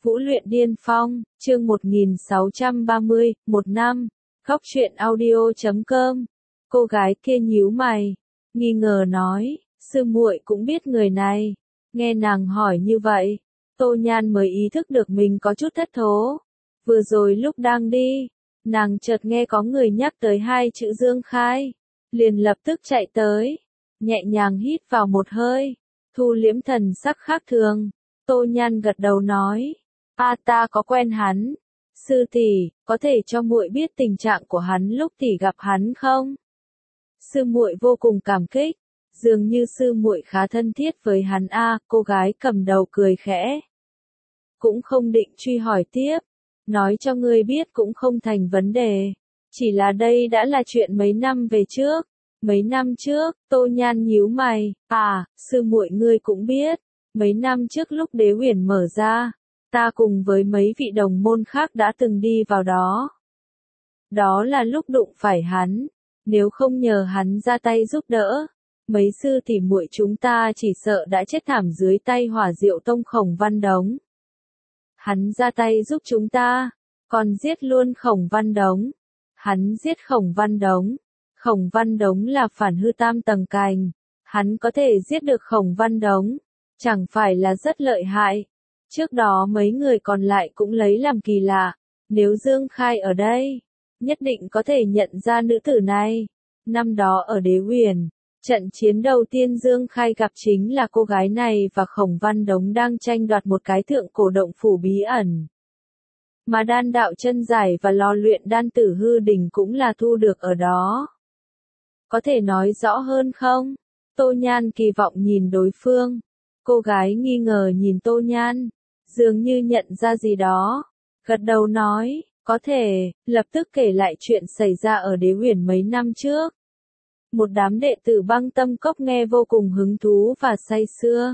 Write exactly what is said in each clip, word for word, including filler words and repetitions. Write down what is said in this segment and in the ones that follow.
Vũ luyện điên phong, chương một nghìn sáu trăm ba mươi, một năm, góc truyện audio chấm com. Cô gái kia nhíu mày, nghi ngờ nói, sư muội cũng biết người này. Nghe nàng hỏi như vậy, Tô Nhan mới ý thức được mình có chút thất thố. Vừa rồi lúc đang đi, nàng chợt nghe có người nhắc tới hai chữ Dương Khai, liền lập tức chạy tới, nhẹ nhàng hít vào một hơi, thu liễm thần sắc khác thường. Tô Nhan gật đầu nói, a ta có quen hắn. Sư tỷ, có thể cho muội biết tình trạng của hắn lúc tỷ gặp hắn không? Sư muội vô cùng cảm kích, dường như sư muội khá thân thiết với hắn a. Cô gái cầm đầu cười khẽ, cũng không định truy hỏi tiếp, nói cho ngươi biết cũng không thành vấn đề, chỉ là đây đã là chuyện mấy năm về trước. Mấy năm trước, Tô Nhan nhíu mày, à, sư muội ngươi cũng biết, mấy năm trước lúc Đế Huyền mở ra, ta cùng với mấy vị đồng môn khác đã từng đi vào đó. Đó là lúc đụng phải hắn, nếu không nhờ hắn ra tay giúp đỡ, mấy sư tỷ muội chúng ta chỉ sợ đã chết thảm dưới tay Hỏa Diệu Tông Khổng Văn Đống. Hắn ra tay giúp chúng ta, còn giết luôn Khổng Văn Đống. Hắn giết Khổng Văn Đống. Khổng Văn Đống là phản hư tam tầng cành, hắn có thể giết được Khổng Văn Đống, chẳng phải là rất lợi hại. Trước đó mấy người còn lại cũng lấy làm kỳ lạ, nếu Dương Khai ở đây, nhất định có thể nhận ra nữ tử này. Năm đó ở Đế Huyền, trận chiến đầu tiên Dương Khai gặp chính là cô gái này và Khổng Văn Đống đang tranh đoạt một cái thượng cổ động phủ bí ẩn. Mà đan đạo chân giải và lò luyện đan tử hư đỉnh cũng là thu được ở đó. Có thể nói rõ hơn không? Tô Nhan kỳ vọng nhìn đối phương. Cô gái nghi ngờ nhìn Tô Nhan, dường như nhận ra gì đó. Gật đầu nói, có thể, lập tức kể lại chuyện xảy ra ở Đế Huyền mấy năm trước. Một đám đệ tử Băng Tâm Cốc nghe vô cùng hứng thú và say sưa.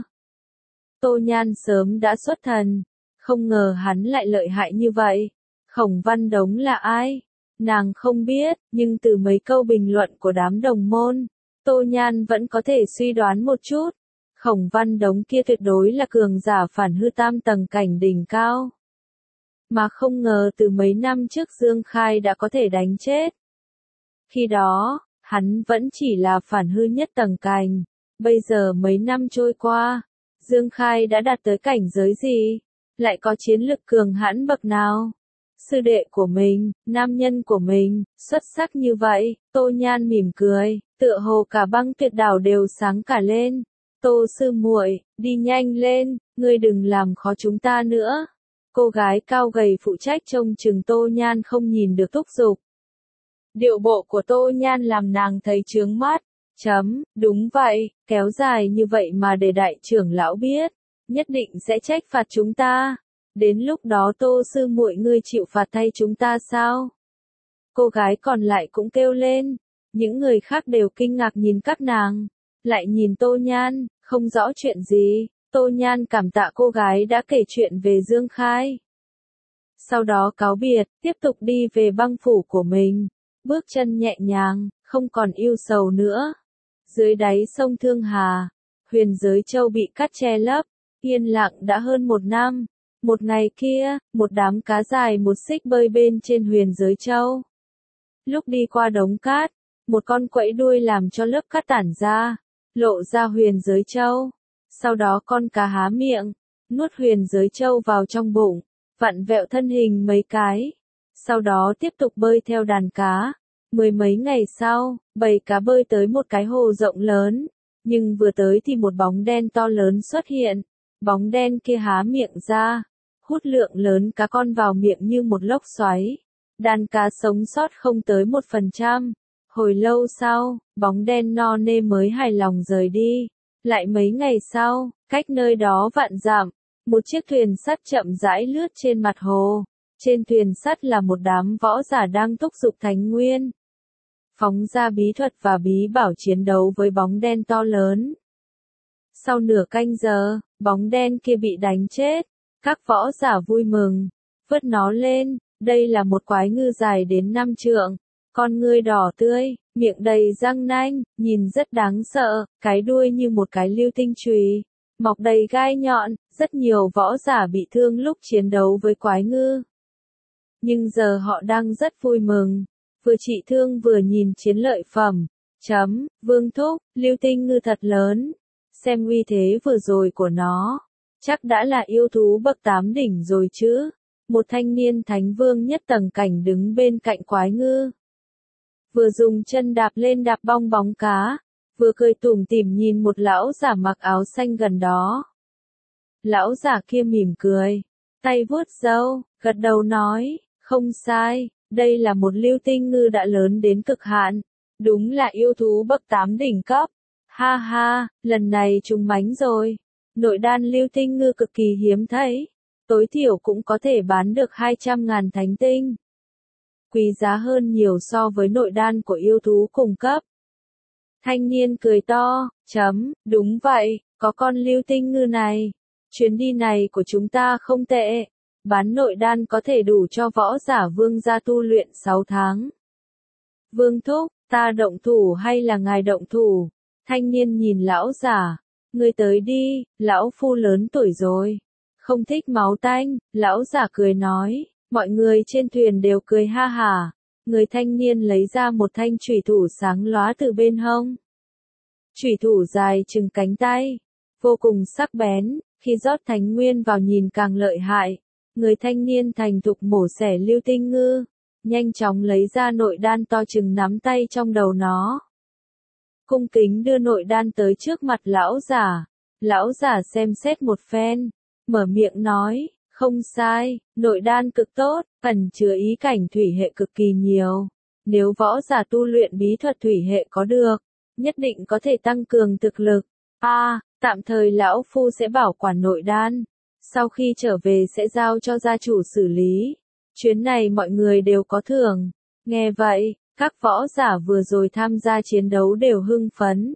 Tô Nhan sớm đã xuất thần, không ngờ hắn lại lợi hại như vậy. Khổng Văn Đống là ai? Nàng không biết, nhưng từ mấy câu bình luận của đám đồng môn, Tô Nhan vẫn có thể suy đoán một chút. Khổng Văn Đống kia tuyệt đối là cường giả phản hư tam tầng cảnh đỉnh cao. Mà không ngờ từ mấy năm trước Dương Khai đã có thể đánh chết. Khi đó, hắn vẫn chỉ là phản hư nhất tầng cảnh. Bây giờ mấy năm trôi qua, Dương Khai đã đạt tới cảnh giới gì? Lại có chiến lực cường hãn bậc nào? Sư đệ của mình, nam nhân của mình, xuất sắc như vậy. Tô Nhan mỉm cười, tựa hồ cả Băng Tuyệt Đảo đều sáng cả lên. Tô sư muội, đi nhanh lên, ngươi đừng làm khó chúng ta nữa. Cô gái cao gầy phụ trách trông chừng Tô Nhan không nhìn được thúc giục. Điệu bộ của Tô Nhan làm nàng thấy chướng mắt. Chấm, đúng vậy, kéo dài như vậy mà để đại trưởng lão biết, nhất định sẽ trách phạt chúng ta. Đến lúc đó Tô sư muội ngươi chịu phạt thay chúng ta sao? Cô gái còn lại cũng kêu lên. Những người khác đều kinh ngạc nhìn các nàng, lại nhìn Tô Nhan, không rõ chuyện gì. Tô Nhan cảm tạ cô gái đã kể chuyện về Dương Khai. Sau đó cáo biệt, tiếp tục đi về băng phủ của mình. Bước chân nhẹ nhàng, không còn yêu sầu nữa. Dưới đáy sông Thương Hà, Huyền Giới Châu bị cát che lấp, yên lặng đã hơn một năm. Một ngày kia, một đám cá dài một xích bơi bên trên Huyền Giới Châu. Lúc đi qua đống cát, một con quẫy đuôi làm cho lớp cát tản ra, lộ ra Huyền Giới Châu. Sau đó con cá há miệng, nuốt Huyền Giới Châu vào trong bụng, vặn vẹo thân hình mấy cái. Sau đó tiếp tục bơi theo đàn cá. Mười mấy ngày sau, bầy cá bơi tới một cái hồ rộng lớn, nhưng vừa tới thì một bóng đen to lớn xuất hiện. Bóng đen kia há miệng ra, hút lượng lớn cá con vào miệng như một lốc xoáy. Đàn cá sống sót không tới một phần trăm. Hồi lâu sau, bóng đen no nê mới hài lòng rời đi. Lại mấy ngày sau, cách nơi đó vạn dặm, một chiếc thuyền sắt chậm rãi lướt trên mặt hồ. Trên thuyền sắt là một đám võ giả đang thúc giục thánh nguyên, phóng ra bí thuật và bí bảo chiến đấu với bóng đen to lớn. Sau nửa canh giờ, bóng đen kia bị đánh chết. Các võ giả vui mừng, vớt nó lên. Đây là một quái ngư dài đến năm trượng, con ngươi đỏ tươi, miệng đầy răng nanh, nhìn rất đáng sợ, cái đuôi như một cái lưu tinh chùy. mọc đầy gai nhọn, rất nhiều võ giả bị thương lúc chiến đấu với quái ngư. Nhưng giờ họ đang rất vui mừng, vừa trị thương vừa nhìn chiến lợi phẩm. Chấm, Vương thúc, lưu tinh ngư thật lớn, xem uy thế vừa rồi của nó, chắc đã là yêu thú bậc tám đỉnh rồi chứ. Một thanh niên thánh vương nhất tầng cảnh đứng bên cạnh quái ngư, vừa dùng chân đạp lên đạp bong bóng cá, vừa cười tủm tỉm nhìn một lão giả mặc áo xanh gần đó. Lão giả kia mỉm cười, tay vuốt râu, gật đầu nói, không sai, đây là một lưu tinh ngư đã lớn đến cực hạn, đúng là yêu thú bậc tám đỉnh cấp. Ha ha, lần này trúng mánh rồi, nội đan lưu tinh ngư cực kỳ hiếm thấy, tối thiểu cũng có thể bán được hai trăm ngàn thánh tinh. Quý giá hơn nhiều so với nội đan của yêu thú cùng cấp. Thanh niên cười to, chấm, đúng vậy, có con lưu tinh ngư này. Chuyến đi này của chúng ta không tệ. Bán nội đan có thể đủ cho võ giả vương gia tu luyện sáu tháng. Vương thúc, ta động thủ hay là ngài động thủ? Thanh niên nhìn lão giả. Ngươi tới đi, lão phu lớn tuổi rồi. Không thích máu tanh, lão giả cười nói. Mọi người trên thuyền đều cười ha hả. Người thanh niên lấy ra một thanh chủy thủ sáng lóa từ bên hông. Chủy thủ dài chừng cánh tay, vô cùng sắc bén, khi rót thánh nguyên vào nhìn càng lợi hại. Người thanh niên thành thục mổ xẻ lưu tinh ngư, nhanh chóng lấy ra nội đan to chừng nắm tay trong đầu nó. Cung kính đưa nội đan tới trước mặt lão giả. Lão giả xem xét một phen, mở miệng nói, không sai, nội đan cực tốt, ẩn chứa ý cảnh thủy hệ cực kỳ nhiều. Nếu võ giả tu luyện bí thuật thủy hệ có được, nhất định có thể tăng cường thực lực. A, à, tạm thời lão phu sẽ bảo quản nội đan, sau khi trở về sẽ giao cho gia chủ xử lý. Chuyến này mọi người đều có thưởng. Nghe vậy, các võ giả vừa rồi tham gia chiến đấu đều hưng phấn.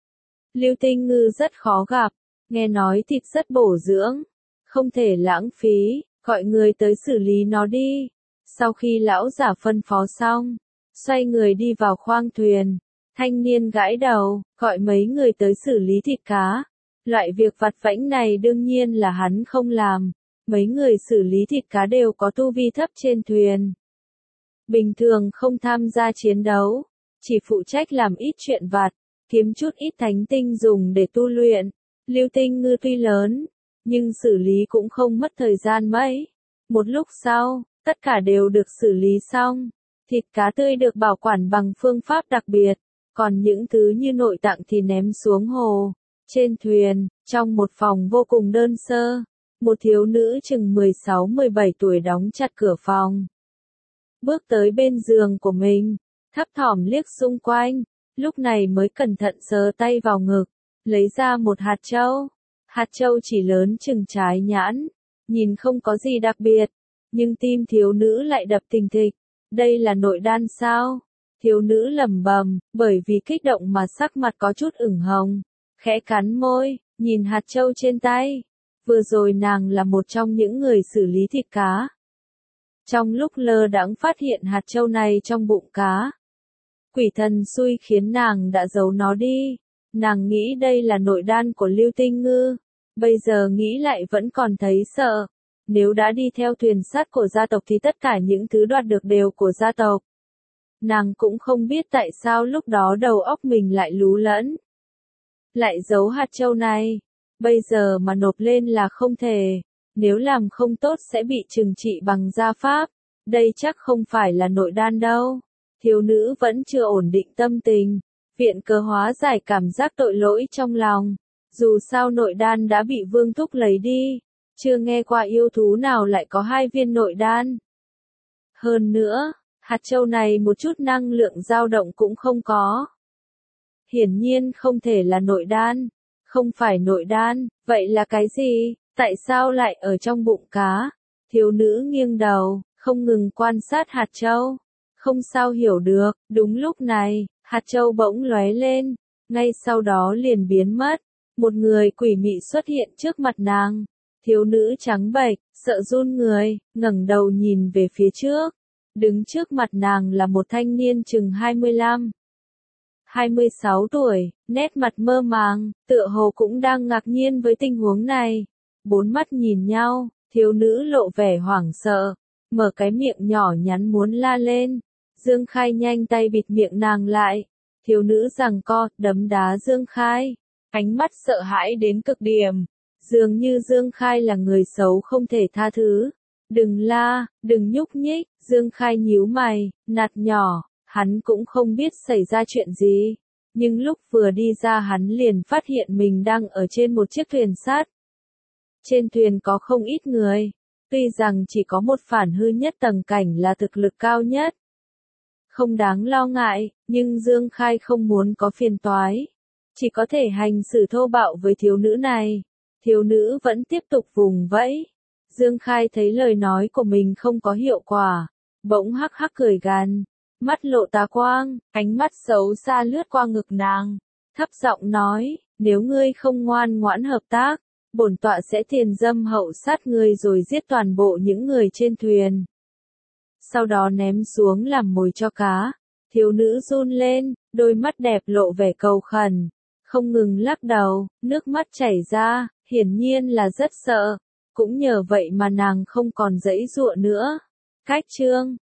Lưu tinh ngư rất khó gặp, nghe nói thịt rất bổ dưỡng, không thể lãng phí, gọi người tới xử lý nó đi. Sau khi lão giả phân phó xong, xoay người đi vào khoang thuyền. Thanh niên gãi đầu, gọi mấy người tới xử lý thịt cá. Loại việc vặt vãnh này đương nhiên là hắn không làm. Mấy người xử lý thịt cá đều có tu vi thấp trên thuyền. Bình thường không tham gia chiến đấu, chỉ phụ trách làm ít chuyện vặt, kiếm chút ít thánh tinh dùng để tu luyện. Lưu tinh ngư tuy lớn, nhưng xử lý cũng không mất thời gian mấy. Một lúc sau, tất cả đều được xử lý xong. Thịt cá tươi được bảo quản bằng phương pháp đặc biệt, còn những thứ như nội tạng thì ném xuống hồ. Trên thuyền, trong một phòng vô cùng đơn sơ, một thiếu nữ chừng mười sáu mười bảy tuổi đóng chặt cửa phòng. Bước tới bên giường của mình, thấp thỏm liếc xung quanh, lúc này mới cẩn thận sờ tay vào ngực, lấy ra một hạt châu. Hạt châu chỉ lớn chừng trái nhãn, nhìn không có gì đặc biệt, nhưng tim thiếu nữ lại đập thình thịch. Đây là nội đan sao? Thiếu nữ lẩm bẩm, bởi vì kích động mà sắc mặt có chút ửng hồng, khẽ cắn môi, nhìn hạt châu trên tay. Vừa rồi nàng là một trong những người xử lý thịt cá. Trong lúc lơ đãng phát hiện hạt châu này trong bụng cá, quỷ thần xui khiến nàng đã giấu nó đi. Nàng nghĩ đây là nội đan của lưu tinh ngư, bây giờ nghĩ lại vẫn còn thấy sợ. Nếu đã đi theo thuyền sắt của gia tộc thì tất cả những thứ đoạt được đều của gia tộc. Nàng cũng không biết tại sao lúc đó đầu óc mình lại lú lẫn. Lại giấu hạt châu này, bây giờ mà nộp lên là không thể. Nếu làm không tốt sẽ bị trừng trị bằng gia pháp. Đây chắc không phải là nội đan đâu. Thiếu nữ vẫn chưa ổn định tâm tình. Viện cớ hóa giải cảm giác tội lỗi trong lòng. Dù sao nội đan đã bị Vương thúc lấy đi. Chưa nghe qua yêu thú nào lại có hai viên nội đan. Hơn nữa, hạt châu này một chút năng lượng dao động cũng không có. Hiển nhiên không thể là nội đan. Không phải nội đan, vậy là cái gì? Tại sao lại ở trong bụng cá? Thiếu nữ nghiêng đầu, không ngừng quan sát hạt châu. Không sao hiểu được, đúng lúc này, hạt châu bỗng lóe lên, ngay sau đó liền biến mất. Một người quỷ mị xuất hiện trước mặt nàng. Thiếu nữ trắng bệch, sợ run người, ngẩng đầu nhìn về phía trước. Đứng trước mặt nàng là một thanh niên chừng hai mươi lăm, hai mươi sáu tuổi, nét mặt mơ màng, tựa hồ cũng đang ngạc nhiên với tình huống này. Bốn mắt nhìn nhau, thiếu nữ lộ vẻ hoảng sợ, mở cái miệng nhỏ nhắn muốn la lên. Dương Khai nhanh tay bịt miệng nàng lại. Thiếu nữ giằng co, đấm đá Dương Khai, ánh mắt sợ hãi đến cực điểm. Dường như Dương Khai là người xấu không thể tha thứ. Đừng la, đừng nhúc nhích, Dương Khai nhíu mày, nạt nhỏ, hắn cũng không biết xảy ra chuyện gì. Nhưng lúc vừa đi ra hắn liền phát hiện mình đang ở trên một chiếc thuyền sắt. Trên thuyền có không ít người, tuy rằng chỉ có một phản hư nhất tầng cảnh là thực lực cao nhất. Không đáng lo ngại, nhưng Dương Khai không muốn có phiền toái. Chỉ có thể hành xử thô bạo với thiếu nữ này. Thiếu nữ vẫn tiếp tục vùng vẫy. Dương Khai thấy lời nói của mình không có hiệu quả. Bỗng hắc hắc cười gằn. Mắt lộ tà quang, ánh mắt xấu xa lướt qua ngực nàng. Thấp giọng nói, nếu ngươi không ngoan ngoãn hợp tác, bổn tọa sẽ tiền dâm hậu sát ngươi rồi giết toàn bộ những người trên thuyền. Sau đó ném xuống làm mồi cho cá. Thiếu nữ run lên, đôi mắt đẹp lộ vẻ cầu khẩn, không ngừng lắc đầu, nước mắt chảy ra, hiển nhiên là rất sợ. Cũng nhờ vậy mà nàng không còn giãy giụa nữa. Cách chương